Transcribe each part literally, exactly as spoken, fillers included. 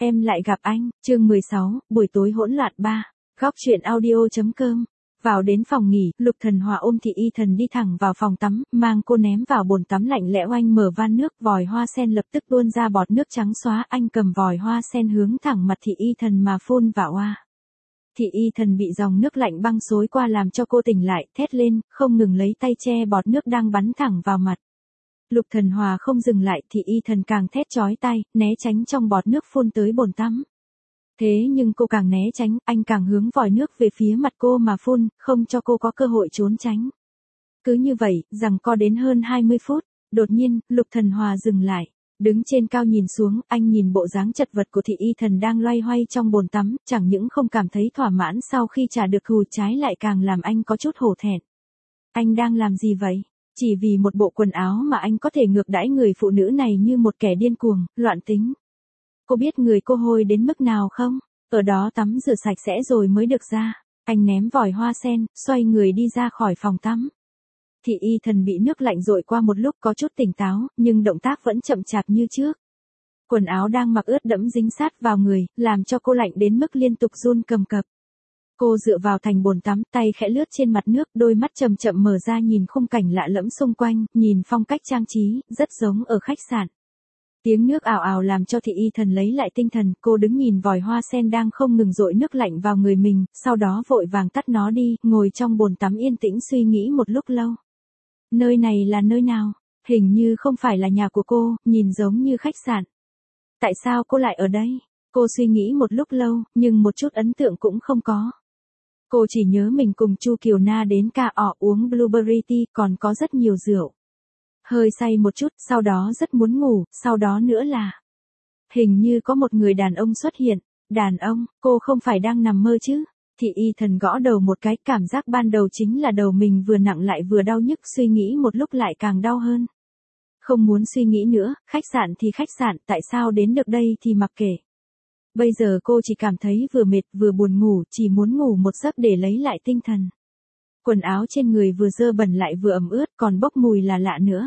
Em lại gặp anh, chương mười sáu, buổi tối hỗn loạn ba. Góc truyện audio.com. Vào đến phòng nghỉ, Lục Thần Hòa ôm Thị Y Thần đi thẳng vào phòng tắm, mang cô ném vào bồn tắm lạnh lẽo. Anh mở van nước, vòi hoa sen lập tức tuôn ra bọt nước trắng xóa. Anh cầm vòi hoa sen hướng thẳng mặt Thị Y Thần mà phun vào oa. Thị Y Thần bị dòng nước lạnh băng xối qua làm cho cô tỉnh lại, thét lên, không ngừng lấy tay che bọt nước đang bắn thẳng vào mặt. Lục Thần Hòa không dừng lại, Thị Y Thần càng thét chói tai, né tránh trong bọt nước phun tới bồn tắm. Thế nhưng cô càng né tránh, anh càng hướng vòi nước về phía mặt cô mà phun, không cho cô có cơ hội trốn tránh. Cứ như vậy, giằng co đến hơn hai mươi phút, đột nhiên, Lục Thần Hòa dừng lại. Đứng trên cao nhìn xuống, anh nhìn bộ dáng chật vật của Thị Y Thần đang loay hoay trong bồn tắm, chẳng những không cảm thấy thỏa mãn sau khi trả được thù, trái lại càng làm anh có chút hổ thẹn. Anh đang làm gì vậy? Chỉ vì một bộ quần áo mà anh có thể ngược đãi người phụ nữ này như một kẻ điên cuồng, loạn tính. Cô biết người cô hôi đến mức nào không? Ở đó tắm rửa sạch sẽ rồi mới được ra. Anh ném vòi hoa sen, xoay người đi ra khỏi phòng tắm. Thị Y Thần bị nước lạnh dội qua một lúc có chút tỉnh táo, nhưng động tác vẫn chậm chạp như trước. Quần áo đang mặc ướt đẫm dính sát vào người, làm cho cô lạnh đến mức liên tục run cầm cập. Cô dựa vào thành bồn tắm, tay khẽ lướt trên mặt nước, đôi mắt chậm chậm mở ra nhìn khung cảnh lạ lẫm xung quanh, nhìn phong cách trang trí, rất giống ở khách sạn. Tiếng nước ào ào làm cho Thị Y Thần lấy lại tinh thần, cô đứng nhìn vòi hoa sen đang không ngừng dội nước lạnh vào người mình, sau đó vội vàng tắt nó đi, ngồi trong bồn tắm yên tĩnh suy nghĩ một lúc lâu. Nơi này là nơi nào? Hình như không phải là nhà của cô, nhìn giống như khách sạn. Tại sao cô lại ở đây? Cô suy nghĩ một lúc lâu, nhưng một chút ấn tượng cũng không có. Cô chỉ nhớ mình cùng Chu Kiều Na đến ca ọ uống blueberry tea, còn có rất nhiều rượu. Hơi say một chút, sau đó rất muốn ngủ, sau đó nữa là... Hình như có một người đàn ông xuất hiện. Đàn ông, cô không phải đang nằm mơ chứ? Thị Y Thần gõ đầu một cái, cảm giác ban đầu chính là đầu mình vừa nặng lại vừa đau nhức, suy nghĩ một lúc lại càng đau hơn. Không muốn suy nghĩ nữa, khách sạn thì khách sạn, tại sao đến được đây thì mặc kệ. Bây giờ cô chỉ cảm thấy vừa mệt vừa buồn ngủ, chỉ muốn ngủ một giấc để lấy lại tinh thần. Quần áo trên người vừa dơ bẩn lại vừa ẩm ướt, còn bốc mùi là lạ nữa.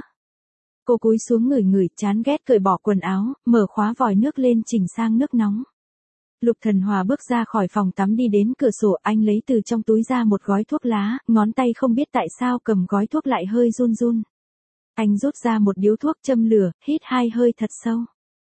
Cô cúi xuống ngửi ngửi, chán ghét cởi bỏ quần áo, mở khóa vòi nước lên chỉnh sang nước nóng. Lục Thần Hòa bước ra khỏi phòng tắm đi đến cửa sổ, anh lấy từ trong túi ra một gói thuốc lá, ngón tay không biết tại sao cầm gói thuốc lại hơi run run. Anh rút ra một điếu thuốc châm lửa, hít hai hơi thật sâu.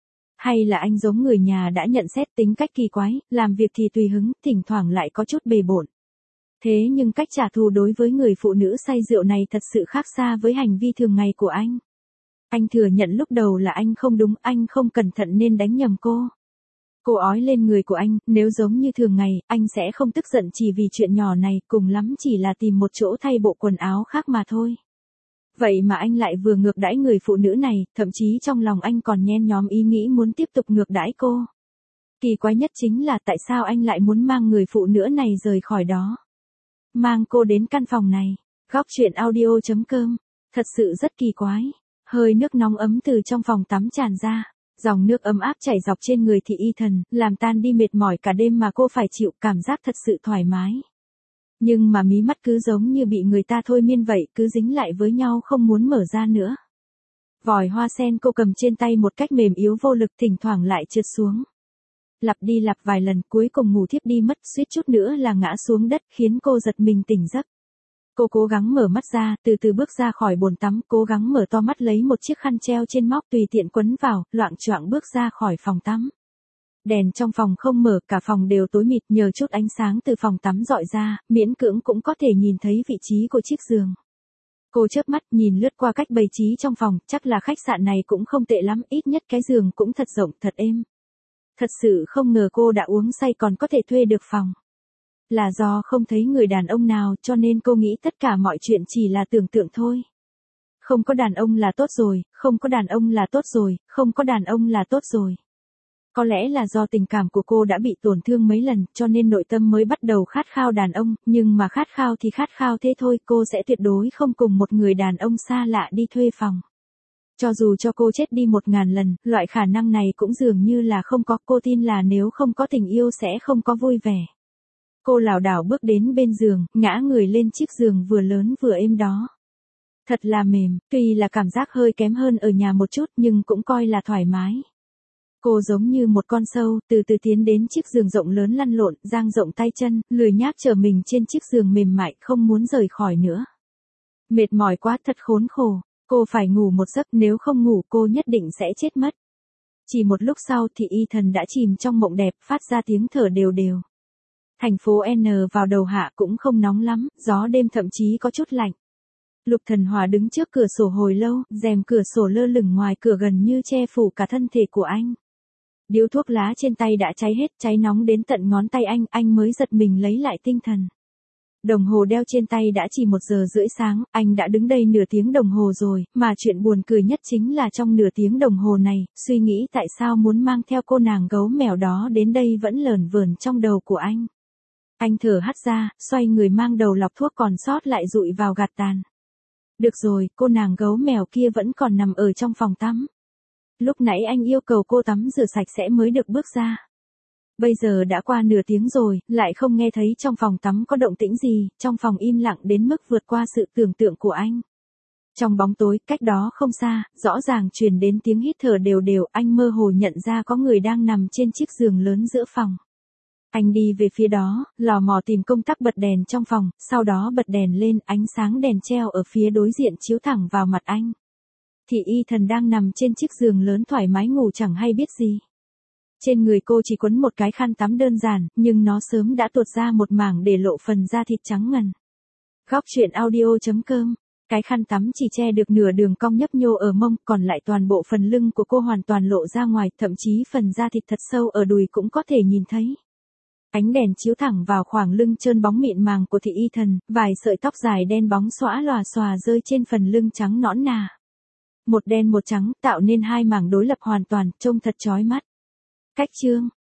Hay là anh giống người nhà đã nhận xét tính cách kỳ quái, làm việc thì tùy hứng, thỉnh thoảng lại có chút bề bộn. Thế nhưng cách trả thù đối với người phụ nữ say rượu này thật sự khác xa với hành vi thường ngày của anh. Anh thừa nhận lúc đầu là anh không đúng, anh không cẩn thận nên đánh nhầm cô. Cô ói lên người của anh, nếu giống như thường ngày, anh sẽ không tức giận chỉ vì chuyện nhỏ này, cùng lắm chỉ là tìm một chỗ thay bộ quần áo khác mà thôi. Vậy mà anh lại vừa ngược đãi người phụ nữ này, thậm chí trong lòng anh còn nhen nhóm ý nghĩ muốn tiếp tục ngược đãi cô. Kỳ quái nhất chính là tại sao anh lại muốn mang người phụ nữ này rời khỏi đó. Mang cô đến căn phòng này. Góc truyện audio.com. Thật sự rất kỳ quái. Hơi nước nóng ấm từ trong phòng tắm tràn ra. Dòng nước ấm áp chảy dọc trên người Thị Y Thần, làm tan đi mệt mỏi cả đêm mà cô phải chịu, cảm giác thật sự thoải mái. Nhưng mà mí mắt cứ giống như bị người ta thôi miên vậy, cứ dính lại với nhau không muốn mở ra nữa. Vòi hoa sen cô cầm trên tay một cách mềm yếu vô lực, thỉnh thoảng lại trượt xuống. Lặp đi lặp vài lần, cuối cùng ngủ thiếp đi mất, suýt chút nữa là ngã xuống đất, khiến cô giật mình tỉnh giấc. Cô cố gắng mở mắt ra, từ từ bước ra khỏi bồn tắm, cố gắng mở to mắt lấy một chiếc khăn treo trên móc tùy tiện quấn vào, loạng choạng bước ra khỏi phòng tắm. Đèn trong phòng không mở, cả phòng đều tối mịt, nhờ chút ánh sáng từ phòng tắm dọi ra, miễn cưỡng cũng có thể nhìn thấy vị trí của chiếc giường. Cô chớp mắt nhìn lướt qua cách bày trí trong phòng, chắc là khách sạn này cũng không tệ lắm, ít nhất cái giường cũng thật rộng, thật êm. Thật sự không ngờ cô đã uống say còn có thể thuê được phòng. Là do không thấy người đàn ông nào cho nên cô nghĩ tất cả mọi chuyện chỉ là tưởng tượng thôi. Không có đàn ông là tốt rồi, không có đàn ông là tốt rồi, không có đàn ông là tốt rồi. Có lẽ là do tình cảm của cô đã bị tổn thương mấy lần cho nên nội tâm mới bắt đầu khát khao đàn ông, nhưng mà khát khao thì khát khao thế thôi, cô sẽ tuyệt đối không cùng một người đàn ông xa lạ đi thuê phòng. Cho dù cho cô chết đi một ngàn lần, loại khả năng này cũng dường như là không có, cô tin là nếu không có tình yêu sẽ không có vui vẻ. Cô lảo đảo bước đến bên giường, ngã người lên chiếc giường vừa lớn vừa êm đó. Thật là mềm, tuy là cảm giác hơi kém hơn ở nhà một chút nhưng cũng coi là thoải mái. Cô giống như một con sâu, từ từ tiến đến chiếc giường rộng lớn lăn lộn, dang rộng tay chân, lười nhác trở mình trên chiếc giường mềm mại, không muốn rời khỏi nữa. Mệt mỏi quá, thật khốn khổ. Cô phải ngủ một giấc, nếu không ngủ cô nhất định sẽ chết mất. Chỉ một lúc sau thì y thần đã chìm trong mộng đẹp, phát ra tiếng thở đều đều. Thành phố N vào đầu hạ cũng không nóng lắm, gió đêm thậm chí có chút lạnh. Lục Thần Hòa đứng trước cửa sổ hồi lâu, rèm cửa sổ lơ lửng ngoài cửa gần như che phủ cả thân thể của anh. Điếu thuốc lá trên tay đã cháy hết, cháy nóng đến tận ngón tay anh, anh mới giật mình lấy lại tinh thần. Đồng hồ đeo trên tay đã chỉ một giờ rưỡi sáng, anh đã đứng đây nửa tiếng đồng hồ rồi, mà chuyện buồn cười nhất chính là trong nửa tiếng đồng hồ này, suy nghĩ tại sao muốn mang theo cô nàng gấu mèo đó đến đây vẫn lởn vởn trong đầu của anh. Anh thở hắt ra, xoay người mang đầu lọc thuốc còn sót lại dụi vào gạt tàn. Được rồi, cô nàng gấu mèo kia vẫn còn nằm ở trong phòng tắm. Lúc nãy anh yêu cầu cô tắm rửa sạch sẽ mới được bước ra. Bây giờ đã qua nửa tiếng rồi, lại không nghe thấy trong phòng tắm có động tĩnh gì, trong phòng im lặng đến mức vượt qua sự tưởng tượng của anh. Trong bóng tối, cách đó không xa, rõ ràng truyền đến tiếng hít thở đều đều, anh mơ hồ nhận ra có người đang nằm trên chiếc giường lớn giữa phòng. Anh đi về phía đó, lò mò tìm công tắc bật đèn trong phòng, sau đó bật đèn lên, ánh sáng đèn treo ở phía đối diện chiếu thẳng vào mặt anh. Thì y thần đang nằm trên chiếc giường lớn thoải mái ngủ chẳng hay biết gì. Trên người cô chỉ quấn một cái khăn tắm đơn giản, nhưng nó sớm đã tuột ra một mảng để lộ phần da thịt trắng ngần. Góc truyện audio chấm com. Cái khăn tắm chỉ che được nửa đường cong nhấp nhô ở mông, còn lại toàn bộ phần lưng của cô hoàn toàn lộ ra ngoài, thậm chí phần da thịt thật sâu ở đùi cũng có thể nhìn thấy. Ánh đèn chiếu thẳng vào khoảng lưng trơn bóng mịn màng của thị y thần, vài sợi tóc dài đen bóng xõa lòa xòa rơi trên phần lưng trắng nõn nà. Một đen một trắng, tạo nên hai mảng đối lập hoàn toàn, trông thật chói mắt. Cách chương